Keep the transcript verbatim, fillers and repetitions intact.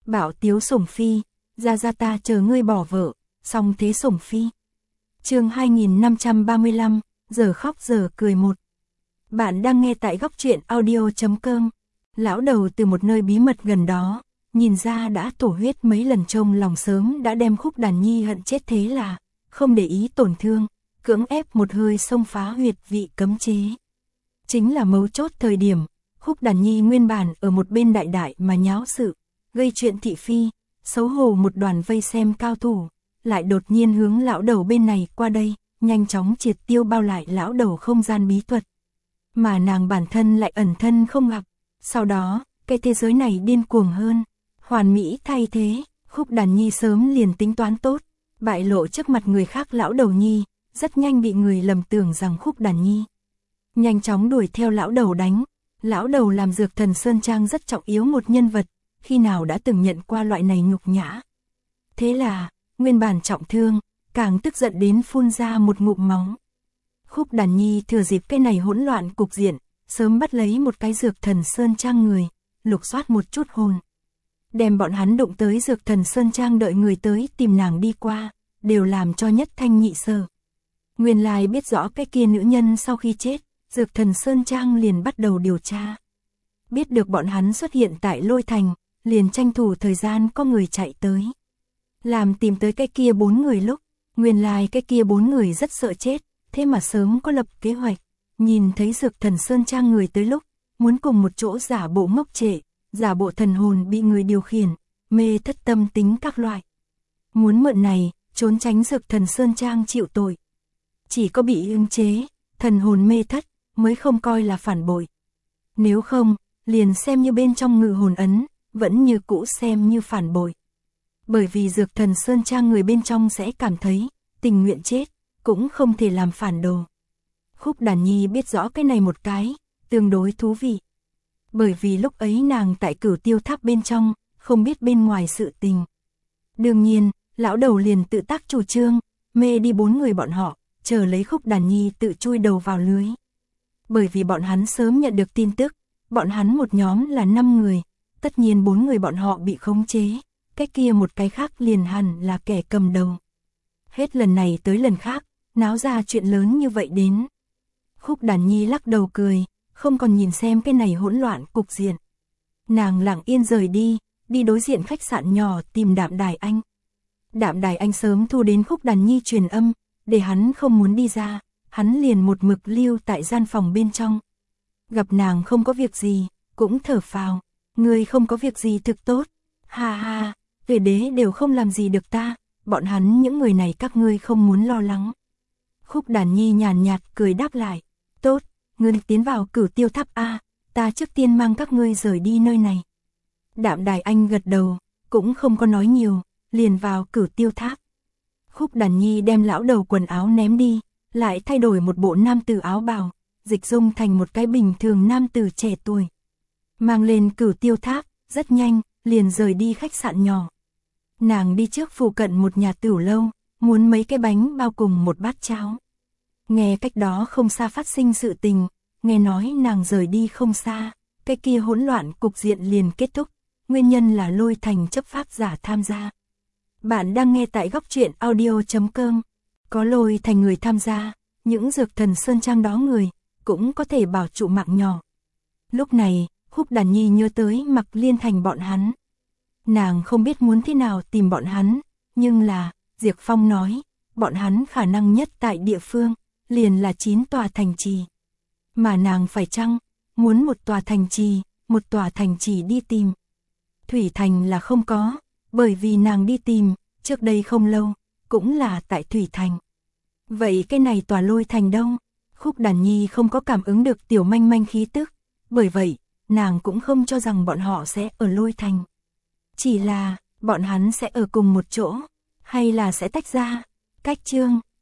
Bảo tiếu sủng phi, ra ra ta chờ ngươi bỏ vợ, xong thế sủng phi. Chương hai nghìn năm trăm ba mươi lăm, giờ khóc giờ cười một. Bạn đang nghe tại góc truyện audio chấm com. Lão đầu từ một nơi bí mật gần đó, nhìn ra đã thổ huyết mấy lần, trông lòng sớm đã đem Khúc Đàn Nhi hận chết, thế là không để ý tổn thương, cưỡng ép một hơi xông phá huyệt vị cấm chế. Chính là mấu chốt thời điểm, Khúc Đàn Nhi nguyên bản ở một bên đại đại mà nháo sự, gây chuyện thị phi, xấu hổ một đoàn vây xem cao thủ, lại đột nhiên hướng lão đầu bên này qua đây, nhanh chóng triệt tiêu bao lại lão đầu không gian bí thuật. Mà nàng bản thân lại ẩn thân không gặp, sau đó, cái thế giới này điên cuồng hơn, hoàn mỹ thay thế, Khúc Đàn Nhi sớm liền tính toán tốt, bại lộ trước mặt người khác lão đầu nhi, rất nhanh bị người lầm tưởng rằng Khúc Đàn Nhi. Nhanh chóng đuổi theo lão đầu đánh, lão đầu làm Dược Thần Sơn Trang rất trọng yếu một nhân vật, khi nào đã từng nhận qua loại này nhục nhã. Thế là, nguyên bản trọng thương, càng tức giận đến phun ra một ngụm máu. Khúc Đàn Nhi thừa dịp cái này hỗn loạn cục diện, sớm bắt lấy một cái Dược Thần Sơn Trang người, lục soát một chút hồn. Đem bọn hắn đụng tới Dược Thần Sơn Trang, đợi người tới tìm nàng đi qua, đều làm cho nhất thanh nhị sở. Nguyên lai biết rõ cái kia nữ nhân sau khi chết, Dược Thần Sơn Trang liền bắt đầu điều tra. Biết được bọn hắn xuất hiện tại Lôi Thành, liền tranh thủ thời gian có người chạy tới. Làm tìm tới cái kia bốn người lúc, nguyên lai cái kia bốn người rất sợ chết, thế mà sớm có lập kế hoạch. Nhìn thấy Dược Thần Sơn Trang người tới lúc, muốn cùng một chỗ giả bộ ngốc trệ, giả bộ thần hồn bị người điều khiển, mê thất tâm tính các loại. Muốn mượn này, trốn tránh Dược Thần Sơn Trang chịu tội. Chỉ có bị ưng chế, thần hồn mê thất, mới không coi là phản bội. Nếu không, liền xem như bên trong ngự hồn ấn, vẫn như cũ xem như phản bội. Bởi vì Dược Thần Sơn Trang người bên trong sẽ cảm thấy, tình nguyện chết, cũng không thể làm phản đồ. Khúc Đàn Nhi biết rõ cái này một cái, tương đối thú vị. Bởi vì lúc ấy nàng tại Cửu Tiêu Tháp bên trong, không biết bên ngoài sự tình. Đương nhiên, lão đầu liền tự tác chủ trương, mê đi bốn người bọn họ, chờ lấy Khúc Đàn Nhi tự chui đầu vào lưới. Bởi vì bọn hắn sớm nhận được tin tức, bọn hắn một nhóm là năm người, tất nhiên bốn người bọn họ bị khống chế, cái kia một cái khác liền hẳn là kẻ cầm đầu. Hết lần này tới lần khác, náo ra chuyện lớn như vậy đến. Khúc Đàn Nhi lắc đầu cười, không còn nhìn xem cái này hỗn loạn cục diện. Nàng lặng yên rời đi, đi đối diện khách sạn nhỏ tìm Đạm Đài Anh. Đạm Đài Anh sớm thu đến Khúc Đàn Nhi truyền âm, để hắn không muốn đi ra, hắn liền một mực lưu tại gian phòng bên trong. Gặp nàng không có việc gì, cũng thở phào, ngươi không có việc gì thực tốt, ha ha, về đế đều không làm gì được ta, bọn hắn những người này các ngươi không muốn lo lắng. Khúc Đàn Nhi nhàn nhạt cười đáp lại, tốt, ngươi tiến vào Cửu Tiêu Tháp A, ta trước tiên mang các ngươi rời đi nơi này. Đạm Đài Anh gật đầu, cũng không có nói nhiều, liền vào Cửu Tiêu Tháp. Khúc Đàn Nhi đem lão đầu quần áo ném đi, lại thay đổi một bộ nam tử áo bào, dịch dung thành một cái bình thường nam tử trẻ tuổi. Mang lên Cửu Tiêu Tháp, rất nhanh, liền rời đi khách sạn nhỏ. Nàng đi trước phụ cận một nhà tửu lâu, muốn mấy cái bánh bao cùng một bát cháo. Nghe cách đó không xa phát sinh sự tình, nghe nói nàng rời đi không xa, cái kia hỗn loạn cục diện liền kết thúc, nguyên nhân là Lôi Thành chấp pháp giả tham gia. Bạn đang nghe tại góc truyện audio chấm com. Có Lôi Thành người tham gia, những Dược Thần Sơn Trang đó người, cũng có thể bảo trụ mạng nhỏ. Lúc này, Khúc Đàn Nhi nhớ tới Mặc Liên Thành bọn hắn. Nàng không biết muốn thế nào tìm bọn hắn, nhưng là, Diệp Phong nói, bọn hắn khả năng nhất tại địa phương, liền là chín tòa thành trì. Mà nàng phải chăng, muốn một tòa thành trì, một tòa thành trì đi tìm. Thủy Thành là không có, bởi vì nàng đi tìm, trước đây không lâu, cũng là tại Thủy Thành. Vậy cái này tòa Lôi Thành đâu? Khúc Đàn Nhi không có cảm ứng được tiểu manh manh khí tức, bởi vậy, nàng cũng không cho rằng bọn họ sẽ ở Lôi Thành. Chỉ là, bọn hắn sẽ ở cùng một chỗ, hay là sẽ tách ra. Cách chương